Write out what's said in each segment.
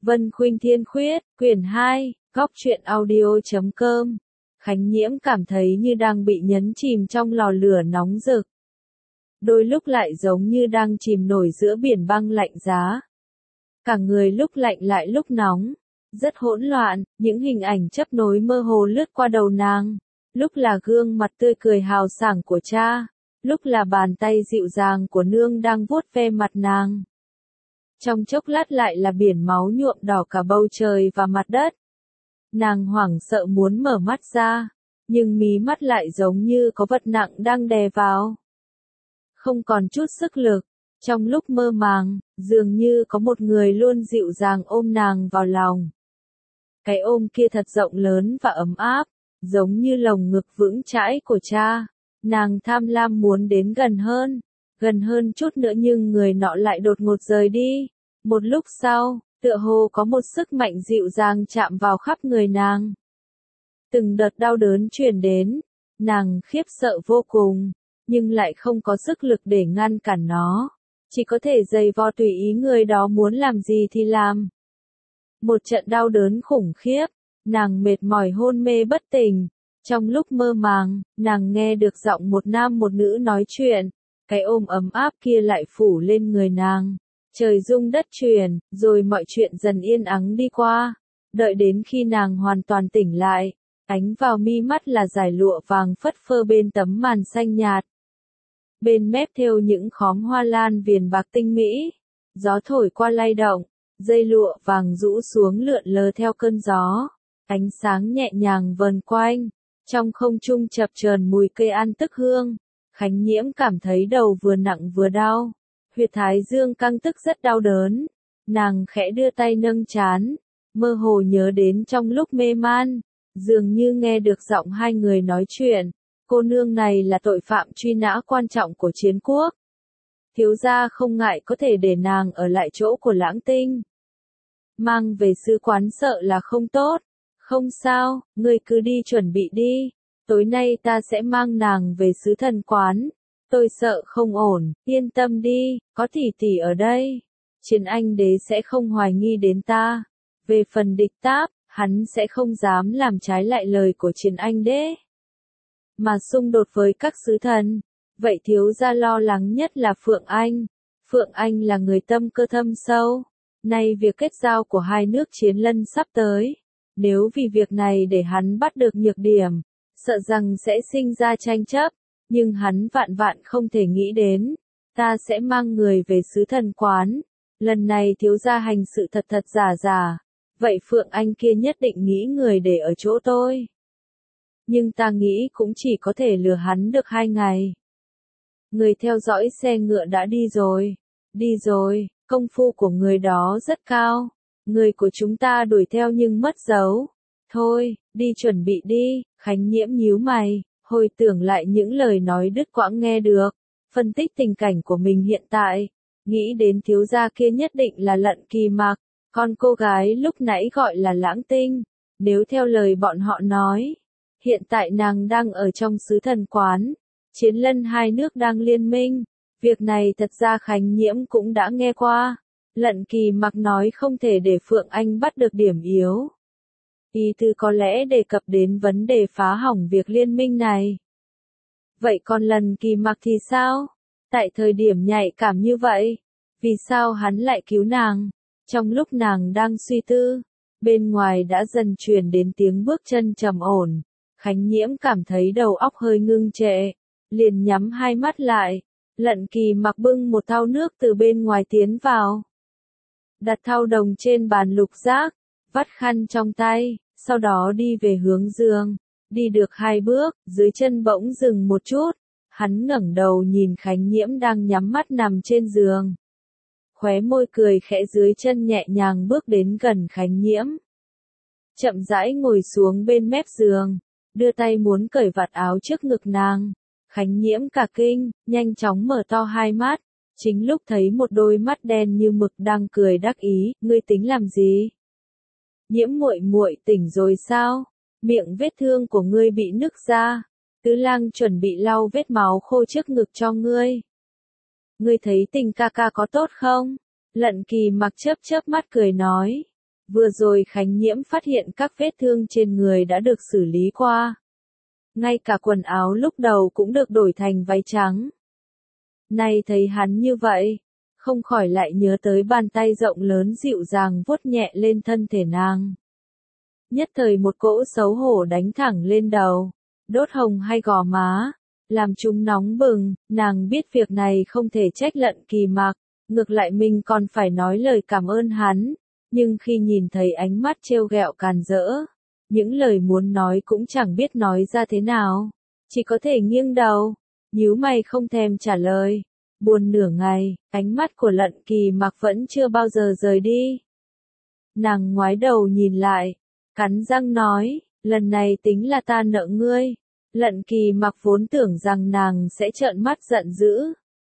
Vân Khuynh Thiên Khuyết, quyển 2, góc truyện audio.com. Khánh Nhiễm cảm thấy như đang bị nhấn chìm trong lò lửa nóng rực. Đôi lúc lại giống như đang chìm nổi giữa biển băng lạnh giá. Cả người lúc lạnh lại lúc nóng. Rất hỗn loạn, những hình ảnh chấp nối mơ hồ lướt qua đầu nàng. Lúc là gương mặt tươi cười hào sảng của cha, lúc là bàn tay dịu dàng của nương đang vuốt ve mặt nàng. Trong chốc lát lại là biển máu nhuộm đỏ cả bầu trời và mặt đất. Nàng hoảng sợ muốn mở mắt ra, nhưng mí mắt lại giống như có vật nặng đang đè vào. Không còn chút sức lực, trong lúc mơ màng, dường như có một người luôn dịu dàng ôm nàng vào lòng. Cái ôm kia thật rộng lớn và ấm áp, giống như lồng ngực vững chãi của cha. Nàng tham lam muốn đến gần hơn chút nữa nhưng người nọ lại đột ngột rời đi. Một lúc sau, tựa hồ có một sức mạnh dịu dàng chạm vào khắp người nàng. Từng đợt đau đớn truyền đến, nàng khiếp sợ vô cùng, nhưng lại không có sức lực để ngăn cản nó, chỉ có thể giày vò tùy ý người đó muốn làm gì thì làm. Một trận đau đớn khủng khiếp, nàng mệt mỏi hôn mê bất tỉnh. Trong lúc mơ màng, nàng nghe được giọng một nam một nữ nói chuyện, cái ôm ấm áp kia lại phủ lên người nàng. Trời rung đất chuyển, rồi mọi chuyện dần yên ắng đi qua. Đợi đến khi nàng hoàn toàn tỉnh lại, ánh vào mi mắt là dải lụa vàng phất phơ bên tấm màn xanh nhạt. Bên mép thêu những khóm hoa lan viền bạc tinh mỹ. Gió thổi qua lay động, dây lụa vàng rũ xuống lượn lờ theo cơn gió. Ánh sáng nhẹ nhàng vờn quanh, trong không trung chập chờn mùi cây an tức hương. Khánh Nhiễm cảm thấy đầu vừa nặng vừa đau. Huyệt thái dương căng tức rất đau đớn. Nàng khẽ đưa tay nâng trán, mơ hồ nhớ đến trong lúc mê man, dường như nghe được giọng hai người nói chuyện. Cô nương này là tội phạm truy nã quan trọng của Chiến Quốc. Thiếu gia không ngại có thể để nàng ở lại chỗ của Lãng Tinh. Mang về sứ quán sợ là không tốt. Không sao, ngươi cứ đi chuẩn bị đi. Tối nay ta sẽ mang nàng về sứ thần quán. Tôi sợ không ổn, yên tâm đi, có tỷ tỷ ở đây. Chiến Anh đế sẽ không hoài nghi đến ta. Về phần địch táp, hắn sẽ không dám làm trái lại lời của Chiến Anh đế. Mà xung đột với các sứ thần, vậy thiếu gia lo lắng nhất là Phượng Anh. Phượng Anh là người tâm cơ thâm sâu. Nay việc kết giao của hai nước Chiến Lân sắp tới. Nếu vì việc này để hắn bắt được nhược điểm, sợ rằng sẽ sinh ra tranh chấp. Nhưng hắn vạn vạn không thể nghĩ đến, ta sẽ mang người về sứ thần quán. Lần này thiếu gia hành sự thật thật giả giả, vậy Phượng Anh kia nhất định nghĩ người để ở chỗ tôi. Nhưng ta nghĩ cũng chỉ có thể lừa hắn được 2 ngày. Người theo dõi xe ngựa đã đi rồi, công phu của người đó rất cao. Người của chúng ta đuổi theo nhưng mất dấu. Thôi, đi chuẩn bị đi. Khánh Nhiễm nhíu mày, hồi tưởng lại những lời nói đứt quãng nghe được, phân tích tình cảnh của mình hiện tại, nghĩ đến thiếu gia kia nhất định là Lận Kỳ Mặc, con cô gái lúc nãy gọi là Lãng Tinh. Nếu theo lời bọn họ nói, hiện tại nàng đang ở trong sứ thần quán, Chiến Lân hai nước đang liên minh. Việc này thật ra Khánh Nhiễm cũng đã nghe qua. Lận Kỳ Mặc nói không thể để Phượng Anh bắt được điểm yếu. Ý tứ có lẽ đề cập đến vấn đề phá hỏng việc liên minh này. Vậy còn Lận Kỳ Mặc thì sao? Tại thời điểm nhạy cảm như vậy, vì sao hắn lại cứu nàng? Trong lúc nàng đang suy tư, bên ngoài đã dần truyền đến tiếng bước chân trầm ổn. Khánh Nhiễm cảm thấy đầu óc hơi ngưng trệ, liền nhắm hai mắt lại. Lận Kỳ Mặc bưng một thau nước từ bên ngoài tiến vào. Đặt thau đồng trên bàn lục giác, vắt khăn trong tay, sau đó đi về hướng giường. Đi được 2 bước, dưới chân bỗng dừng một chút. Hắn ngẩng đầu nhìn Khánh Nhiễm đang nhắm mắt nằm trên giường. Khóe môi cười khẽ, dưới chân nhẹ nhàng bước đến gần Khánh Nhiễm. Chậm rãi ngồi xuống bên mép giường, đưa tay muốn cởi vạt áo trước ngực nàng. Khánh Nhiễm cả kinh, nhanh chóng mở to hai mắt. Chính lúc thấy một đôi mắt đen như mực đang cười đắc ý, ngươi tính làm gì? Nhiễm muội muội tỉnh rồi sao? Miệng vết thương của ngươi bị nứt ra. Tứ lang chuẩn bị lau vết máu khô trước ngực cho ngươi. Ngươi thấy tình ca ca có tốt không? Lận Kỳ Mặc chớp chớp mắt cười nói. Vừa rồi Khánh Nhiễm phát hiện các vết thương trên người đã được xử lý qua. Ngay cả quần áo lúc đầu cũng được đổi thành váy trắng. Nay thấy hắn như vậy, không khỏi lại nhớ tới bàn tay rộng lớn dịu dàng vuốt nhẹ lên thân thể nàng. Nhất thời một cỗ xấu hổ đánh thẳng lên đầu, đốt hồng hay gò má, làm chúng nóng bừng. Nàng biết việc này không thể trách Lận Kỳ Mạc, ngược lại mình còn phải nói lời cảm ơn hắn, nhưng khi nhìn thấy ánh mắt trêu ghẹo càn rỡ, những lời muốn nói cũng chẳng biết nói ra thế nào, chỉ có thể nghiêng đầu, nhíu mày không thèm trả lời. Buồn nửa ngày, ánh mắt của Lận Kỳ Mạc vẫn chưa bao giờ rời đi. Nàng ngoái đầu nhìn lại, cắn răng nói, lần này tính là ta nợ ngươi. Lận Kỳ Mạc vốn tưởng rằng nàng sẽ trợn mắt giận dữ,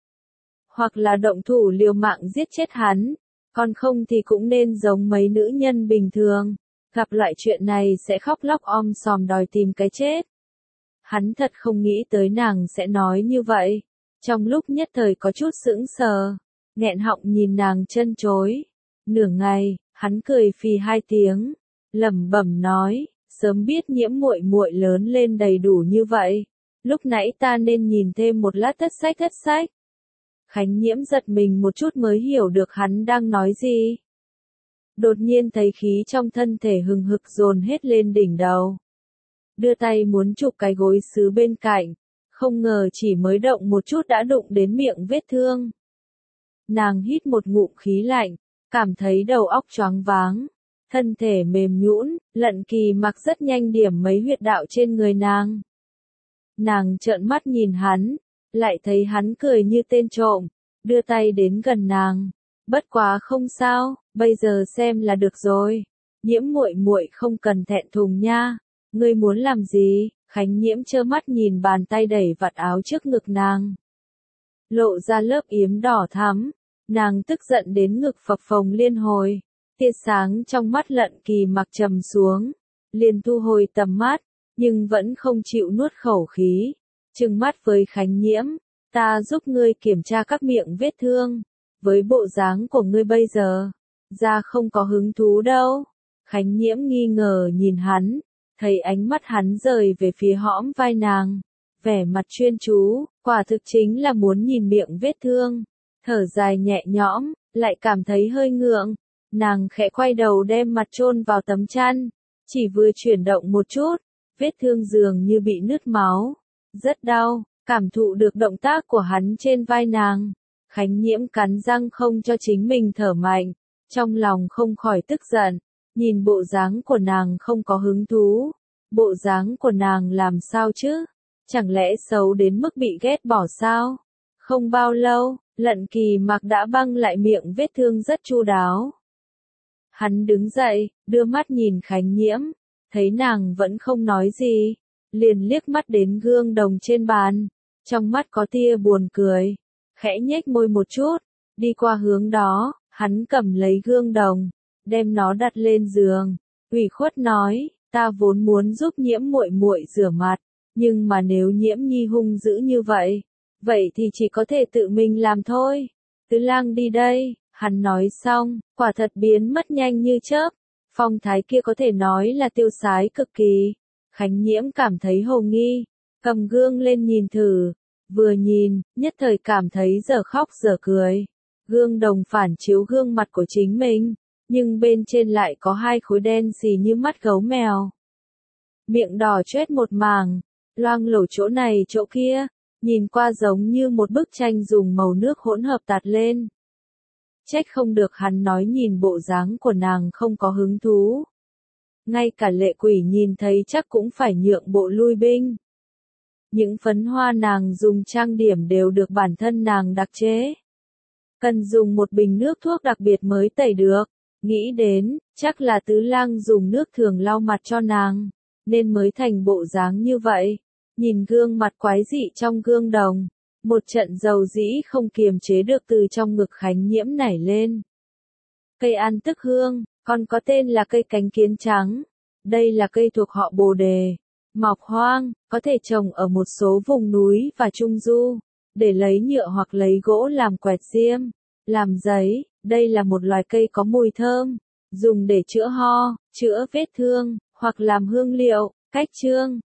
hoặc là động thủ liều mạng giết chết hắn, còn không thì cũng nên giống mấy nữ nhân bình thường, gặp loại chuyện này sẽ khóc lóc om sòm đòi tìm cái chết. Hắn thật không nghĩ tới nàng sẽ nói như vậy, trong lúc nhất thời có chút sững sờ, nghẹn họng nhìn nàng chân chối. Nửa ngày, hắn cười phì hai tiếng, lẩm bẩm nói, sớm biết Nhiễm muội muội lớn lên đầy đủ như vậy, lúc nãy ta nên nhìn thêm một lát thất sách. Khánh Nhiễm giật mình một chút mới hiểu được hắn đang nói gì. Đột nhiên thấy khí trong thân thể hừng hực dồn hết lên đỉnh đầu. Đưa tay muốn chụp cái gối sứ bên cạnh, không ngờ chỉ mới động một chút đã đụng đến miệng vết thương. Nàng hít một ngụm khí lạnh, cảm thấy đầu óc choáng váng, thân thể mềm nhũn. Lận Kỳ Mạc rất nhanh điểm mấy huyệt đạo trên người nàng. Nàng trợn mắt nhìn hắn, lại thấy hắn cười như tên trộm, đưa tay đến gần nàng. Bất quá không sao, bây giờ xem là được rồi. Nhiễm muội muội không cần thẹn thùng nha. Ngươi muốn làm gì? Khánh Nhiễm trơ mắt nhìn bàn tay đẩy vạt áo trước ngực nàng, lộ ra lớp yếm đỏ thắm. Nàng tức giận đến ngực phập phồng liên hồi. Tia sáng trong mắt Lận Kỳ Mạc trầm xuống, liền thu hồi tầm mắt, nhưng vẫn không chịu nuốt khẩu khí, trừng mắt với Khánh Nhiễm, ta giúp ngươi kiểm tra các miệng vết thương, với bộ dáng của ngươi bây giờ, ra không có hứng thú đâu. Khánh Nhiễm nghi ngờ nhìn hắn, thấy ánh mắt hắn rời về phía hõm vai nàng, vẻ mặt chuyên chú, quả thực chính là muốn nhìn miệng vết thương. Thở dài nhẹ nhõm, lại cảm thấy hơi ngượng. Nàng khẽ quay đầu đem mặt chôn vào tấm chăn, chỉ vừa chuyển động một chút, vết thương dường như bị nứt máu, rất đau. Cảm thụ được động tác của hắn trên vai nàng, Khánh Nhiễm cắn răng không cho chính mình thở mạnh, trong lòng không khỏi tức giận, nhìn bộ dáng của nàng không có hứng thú, bộ dáng của nàng làm sao chứ, chẳng lẽ xấu đến mức bị ghét bỏ sao? Không bao lâu, Lận Kỳ Mạc đã băng lại miệng vết thương rất chu đáo. Hắn đứng dậy, đưa mắt nhìn Khánh Nhiễm, thấy nàng vẫn không nói gì, liền liếc mắt đến gương đồng trên bàn, trong mắt có tia buồn cười, khẽ nhếch môi một chút, đi qua hướng đó, hắn cầm lấy gương đồng, đem nó đặt lên giường, ủy khuất nói, ta vốn muốn giúp Nhiễm muội muội rửa mặt, nhưng mà nếu Nhiễm nhi hung dữ như vậy, vậy thì chỉ có thể tự mình làm thôi. Tứ lang đi đây. Hắn nói xong, quả thật biến mất nhanh như chớp, phong thái kia có thể nói là tiêu sái cực kỳ. Khánh Nhiễm cảm thấy hồ nghi, cầm gương lên nhìn thử, vừa nhìn, nhất thời cảm thấy dở khóc dở cười. Gương đồng phản chiếu gương mặt của chính mình, nhưng bên trên lại có hai khối đen xì như mắt gấu mèo. Miệng đỏ chét một mảng, loang lổ chỗ này chỗ kia, nhìn qua giống như một bức tranh dùng màu nước hỗn hợp tạt lên. Trách không được hắn nói nhìn bộ dáng của nàng không có hứng thú. Ngay cả Lệ Quỷ nhìn thấy chắc cũng phải nhượng bộ lui binh. Những phấn hoa nàng dùng trang điểm đều được bản thân nàng đặc chế. Cần dùng một bình nước thuốc đặc biệt mới tẩy được. Nghĩ đến, chắc là Tứ lang dùng nước thường lau mặt cho nàng, nên mới thành bộ dáng như vậy. Nhìn gương mặt quái dị trong gương đồng, một trận dầu dĩ không kiềm chế được từ trong ngực Khánh Nhiễm nảy lên. Cây an tức hương, còn có tên là cây cánh kiến trắng. Đây là cây thuộc họ Bồ đề, mọc hoang, có thể trồng ở một số vùng núi và trung du, để lấy nhựa hoặc lấy gỗ làm quẹt diêm, làm giấy. Đây là một loài cây có mùi thơm, dùng để chữa ho, chữa vết thương, hoặc làm hương liệu. Cách chương